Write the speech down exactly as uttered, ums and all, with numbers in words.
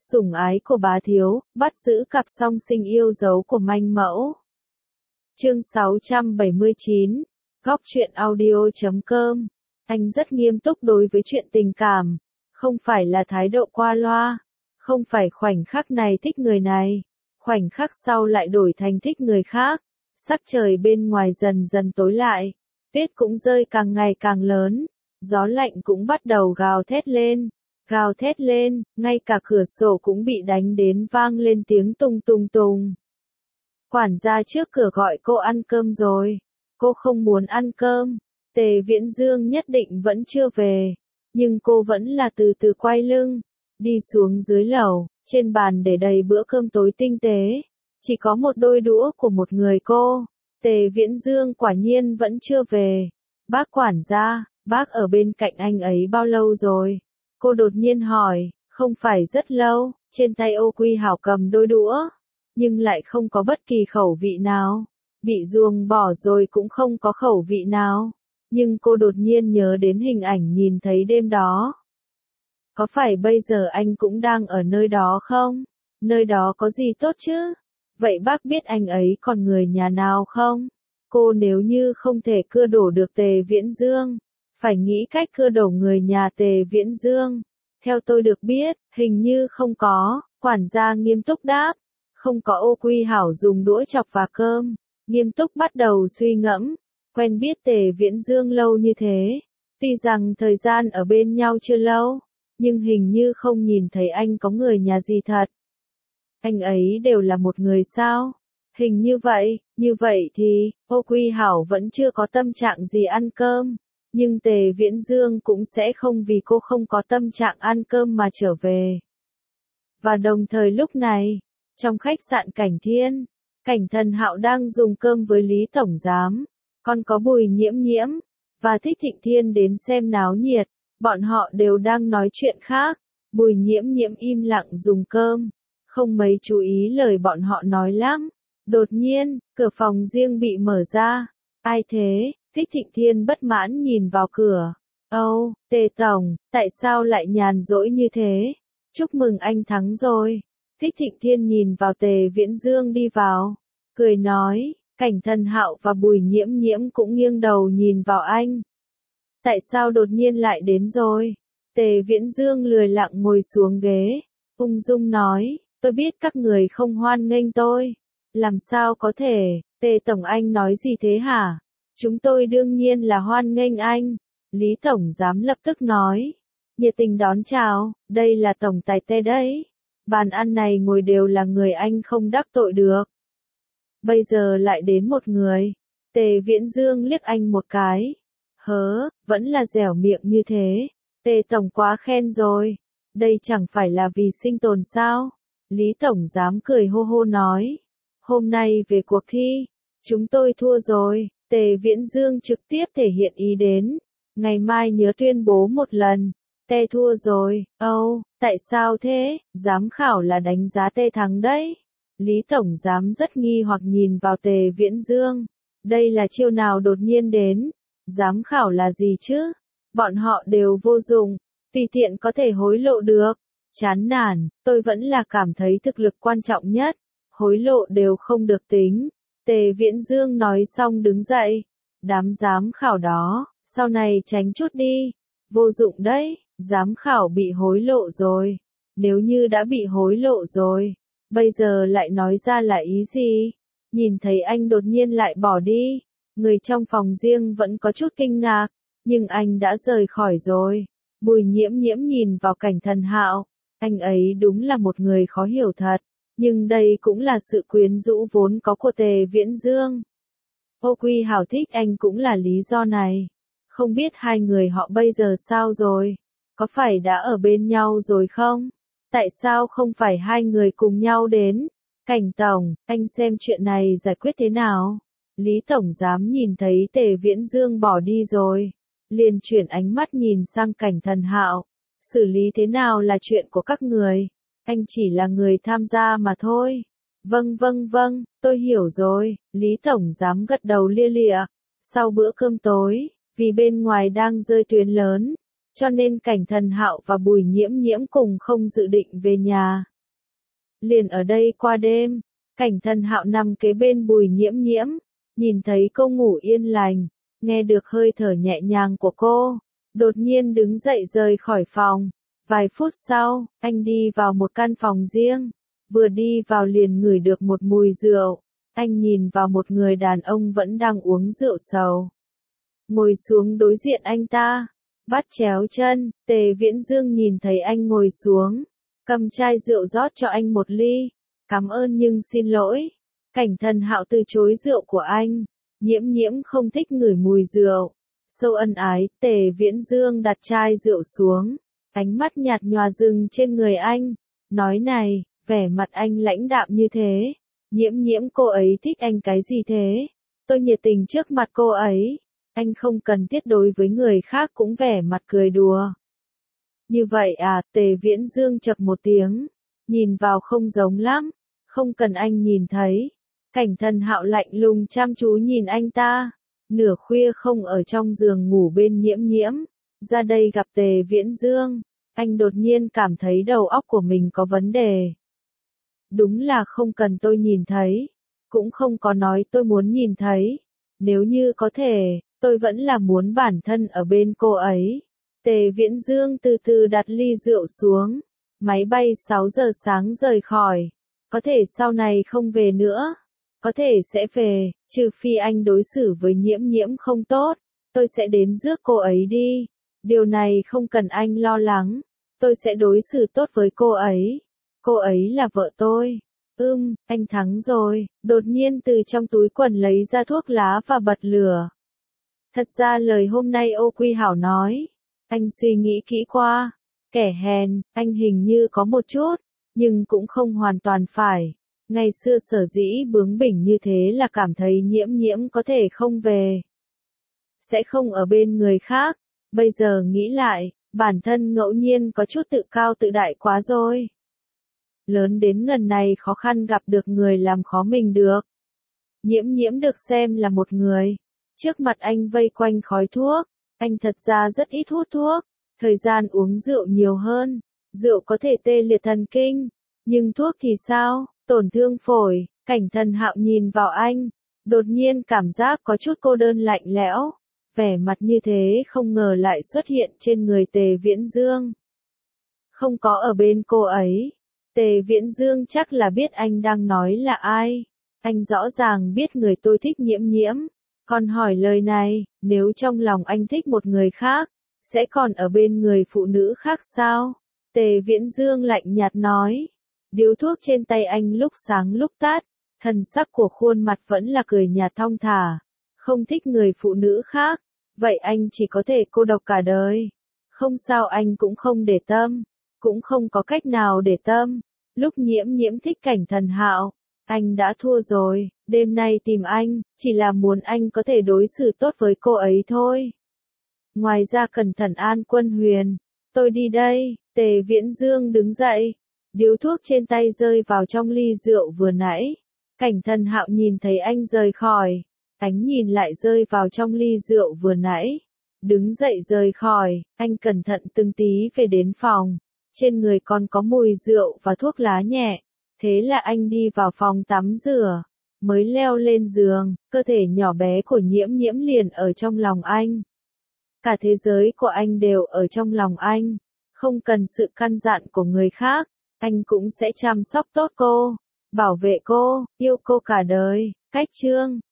sủng ái của bá thiếu, bắt giữ cặp song sinh yêu dấu của manh mẫu. Chương sáu trăm bảy mươi chín, Góc truyện audio chấm com. Anh rất nghiêm túc đối với chuyện tình cảm, không phải là thái độ qua loa, không phải khoảnh khắc này thích người này, khoảnh khắc sau lại đổi thành thích người khác. Sắc trời bên ngoài dần dần tối lại, tuyết cũng rơi càng ngày càng lớn, gió lạnh cũng bắt đầu gào thét lên, gào thét lên, ngay cả cửa sổ cũng bị đánh đến vang lên tiếng tung tung tung. Quản gia trước cửa gọi cô ăn cơm rồi, cô không muốn ăn cơm, Tề Viễn Dương nhất định vẫn chưa về, nhưng cô vẫn là từ từ quay lưng, đi xuống dưới lầu, trên bàn để đầy bữa cơm tối tinh tế, chỉ có một đôi đũa của một người cô. Tề Viễn Dương quả nhiên vẫn chưa về. Bác quản gia, bác ở bên cạnh anh ấy bao lâu rồi? Cô đột nhiên hỏi, không phải rất lâu, trên tay Ô Quy Hảo cầm đôi đũa, nhưng lại không có bất kỳ khẩu vị nào, bị ruồng bỏ rồi cũng không có khẩu vị nào, nhưng cô đột nhiên nhớ đến hình ảnh nhìn thấy đêm đó. Có phải bây giờ anh cũng đang ở nơi đó không? Nơi đó có gì tốt chứ? Vậy bác biết anh ấy còn người nhà nào không? Cô nếu như không thể cưa đổ được Tề Viễn Dương, phải nghĩ cách cưa đổ người nhà Tề Viễn Dương. Theo tôi được biết, hình như không có, quản gia nghiêm túc đáp. Không có. Ô Quy Hảo dùng đũa chọc vào cơm, nghiêm túc bắt đầu suy ngẫm. Quen biết Tề Viễn Dương lâu như thế, tuy rằng thời gian ở bên nhau chưa lâu, nhưng hình như không nhìn thấy anh có người nhà gì thật. Anh ấy đều là một người sao? Hình như vậy, như vậy thì, Ô Quy Hảo vẫn chưa có tâm trạng gì ăn cơm, nhưng Tề Viễn Dương cũng sẽ không vì cô không có tâm trạng ăn cơm mà trở về. Và đồng thời lúc này, trong khách sạn Cảnh Thiên, Cảnh Thần Hạo đang dùng cơm với Lý Tổng Giám, còn có Bùi Nhiễm Nhiễm, và Thích Thịnh Thiên đến xem náo nhiệt, bọn họ đều đang nói chuyện khác, Bùi Nhiễm Nhiễm im lặng dùng cơm, không mấy chú ý lời bọn họ nói lắm. Đột nhiên, cửa phòng riêng bị mở ra. Ai thế? Thích Thịnh Thiên bất mãn nhìn vào cửa. Âu, oh, Tề Tổng, tại sao lại nhàn rỗi như thế? Chúc mừng anh thắng rồi. Thích Thịnh Thiên nhìn vào Tề Viễn Dương đi vào, cười nói. Cảnh Thần Hạo và Bùi Nhiễm Nhiễm cũng nghiêng đầu nhìn vào anh. Tại sao đột nhiên lại đến rồi? Tề Viễn Dương lười lặng ngồi xuống ghế, ung dung nói. Tôi biết các người không hoan nghênh tôi. Làm sao có thể? Tề Tổng anh nói gì thế hả? Chúng tôi đương nhiên là hoan nghênh anh. Lý Tổng Giám lập tức nói. Nhiệt tình đón chào, đây là Tổng Tài Tề đấy. Bàn ăn này ngồi đều là người anh không đắc tội được. Bây giờ lại đến một người. Tề Viễn Dương liếc anh một cái. Hớ, vẫn là dẻo miệng như thế. Tề Tổng quá khen rồi. Đây chẳng phải là vì sinh tồn sao? Lý Tổng Giám cười hô hô nói. Hôm nay về cuộc thi, chúng tôi thua rồi. Tề Viễn Dương trực tiếp thể hiện ý đến. Ngày mai nhớ tuyên bố một lần. Tề thua rồi. Âu, oh, tại sao thế? Giám khảo là đánh giá Tề thắng đấy. Lý Tổng Giám rất nghi hoặc nhìn vào Tề Viễn Dương. Đây là chiêu nào đột nhiên đến? Giám khảo là gì chứ? Bọn họ đều vô dụng, tùy tiện có thể hối lộ được. Chán nản, tôi vẫn là cảm thấy thực lực quan trọng nhất. Hối lộ đều không được tính. Tề Viễn Dương nói xong đứng dậy. Đám giám khảo đó, sau này tránh chút đi. Vô dụng đấy, giám khảo bị hối lộ rồi. Nếu như đã bị hối lộ rồi, bây giờ lại nói ra là ý gì? Nhìn thấy anh đột nhiên lại bỏ đi. Người trong phòng riêng vẫn có chút kinh ngạc, nhưng anh đã rời khỏi rồi. Bùi Nhiễm Nhiễm nhìn vào Cảnh Thần Hạo. Anh ấy đúng là một người khó hiểu thật. Nhưng đây cũng là sự quyến rũ vốn có của Tề Viễn Dương. Ô Quy Hảo thích anh cũng là lý do này. Không biết hai người họ bây giờ sao rồi? Có phải đã ở bên nhau rồi không? Tại sao không phải hai người cùng nhau đến? Cảnh Tổng, anh xem chuyện này giải quyết thế nào? Lý Tổng Giám nhìn thấy Tề Viễn Dương bỏ đi rồi, liền chuyển ánh mắt nhìn sang Cảnh Thần Hạo. Xử lý thế nào là chuyện của các người. Anh chỉ là người tham gia mà thôi. Vâng vâng vâng, tôi hiểu rồi. Lý Tổng Giám gật đầu lia lịa. Sau bữa cơm tối, vì bên ngoài đang rơi tuyến lớn, cho nên Cảnh Thần Hạo và Bùi Nhiễm Nhiễm cùng không dự định về nhà. liền ở đây qua đêm. Cảnh Thần Hạo nằm kế bên Bùi Nhiễm Nhiễm, nhìn thấy cô ngủ yên lành, nghe được hơi thở nhẹ nhàng của cô, đột nhiên đứng dậy rời khỏi phòng. Vài phút sau, anh đi vào một căn phòng riêng, vừa đi vào liền ngửi được một mùi rượu. Anh nhìn vào một người đàn ông vẫn đang uống rượu sầu. Ngồi xuống đối diện anh ta, bắt chéo chân. Tề Viễn Dương nhìn thấy anh ngồi xuống, cầm chai rượu rót cho anh một ly. Cảm ơn nhưng xin lỗi. Cảnh Thần Hạo từ chối rượu của anh. Nhiễm Nhiễm không thích ngửi mùi rượu. Sâu ân ái, Tề Viễn Dương đặt chai rượu xuống, ánh mắt nhạt nhòa dừng trên người anh. Nói này, vẻ mặt anh lãnh đạm như thế. Nhiễm Nhiễm, cô ấy thích anh cái gì thế? Tôi nhiệt tình trước mặt cô ấy. Anh không cần thiết đối với người khác cũng vẻ mặt cười đùa. Như vậy à? Tề Viễn Dương chậc một tiếng. Nhìn vào không giống lắm. Không cần anh nhìn thấy. Cảnh Thần Hạo lạnh lùng chăm chú nhìn anh ta. Nửa khuya không ở trong giường ngủ bên Nhiễm Nhiễm, ra đây gặp Tề Viễn Dương. Anh đột nhiên cảm thấy đầu óc của mình có vấn đề. Đúng là không cần tôi nhìn thấy. Cũng không có nói tôi muốn nhìn thấy. Nếu như có thể, tôi vẫn là muốn bản thân ở bên cô ấy. Tề Viễn Dương từ từ đặt ly rượu xuống. Máy bay sáu giờ sáng rời khỏi. Có thể sau này không về nữa. Có thể sẽ về, trừ phi anh đối xử với Nhiễm Nhiễm không tốt. Tôi sẽ đến rước cô ấy đi. Điều này không cần anh lo lắng. Tôi sẽ đối xử tốt với cô ấy. Cô ấy là vợ tôi. Ừm, anh thắng rồi. Đột nhiên từ trong túi quần lấy ra thuốc lá và bật lửa. Thật ra lời hôm nay Ô Quy Hảo nói. Anh suy nghĩ kỹ qua. Kẻ hèn, anh hình như có một chút. Nhưng cũng không hoàn toàn phải. Ngày xưa sở dĩ bướng bỉnh như thế là cảm thấy Nhiễm Nhiễm có thể không về. Sẽ không ở bên người khác. Bây giờ nghĩ lại, bản thân ngẫu nhiên có chút tự cao tự đại quá rồi. Lớn đến ngần này khó khăn gặp được người làm khó mình được. Nhiễm Nhiễm được xem là một người. Trước mặt anh vây quanh khói thuốc. Anh thật ra rất ít hút thuốc. Thời gian uống rượu nhiều hơn. Rượu có thể tê liệt thần kinh. Nhưng thuốc thì sao? Tổn thương phổi. Cảnh Thần Hạo nhìn vào anh. Đột nhiên cảm giác có chút cô đơn lạnh lẽo. Vẻ mặt như thế không ngờ lại xuất hiện trên người Tề Viễn Dương. Không có ở bên cô ấy. Tề Viễn Dương chắc là biết anh đang nói là ai. Anh rõ ràng biết người tôi thích Nhiễm Nhiễm. Còn hỏi lời này, nếu trong lòng anh thích một người khác, sẽ còn ở bên người phụ nữ khác sao? Tề Viễn Dương lạnh nhạt nói. Điếu thuốc trên tay anh lúc sáng lúc tắt, thần sắc của khuôn mặt vẫn là cười nhạt thong thả. Không thích người phụ nữ khác, vậy anh chỉ có thể cô độc cả đời. Không sao, anh cũng không để tâm, cũng không có cách nào để tâm. Lúc Nhiễm Nhiễm thích Cảnh Thần Hạo, anh đã thua rồi. Đêm nay tìm anh, chỉ là muốn anh có thể đối xử tốt với cô ấy thôi. Ngoài ra cẩn thận An Quân Huyền. Tôi đi đây. Tề Viễn Dương đứng dậy. Điếu thuốc trên tay rơi vào trong ly rượu vừa nãy. Cảnh Thần Hạo nhìn thấy anh rời khỏi. Ánh nhìn lại rơi vào trong ly rượu vừa nãy. Đứng dậy rời khỏi. Anh cẩn thận từng tí về đến phòng. Trên người còn có mùi rượu và thuốc lá nhẹ. Thế là anh đi vào phòng tắm rửa. Mới leo lên giường, cơ thể nhỏ bé của Nhiễm Nhiễm liền ở trong lòng anh. Cả thế giới của anh đều ở trong lòng anh. Không cần sự căn dặn của người khác. Anh cũng sẽ chăm sóc tốt cô, bảo vệ cô, yêu cô cả đời. Cách chương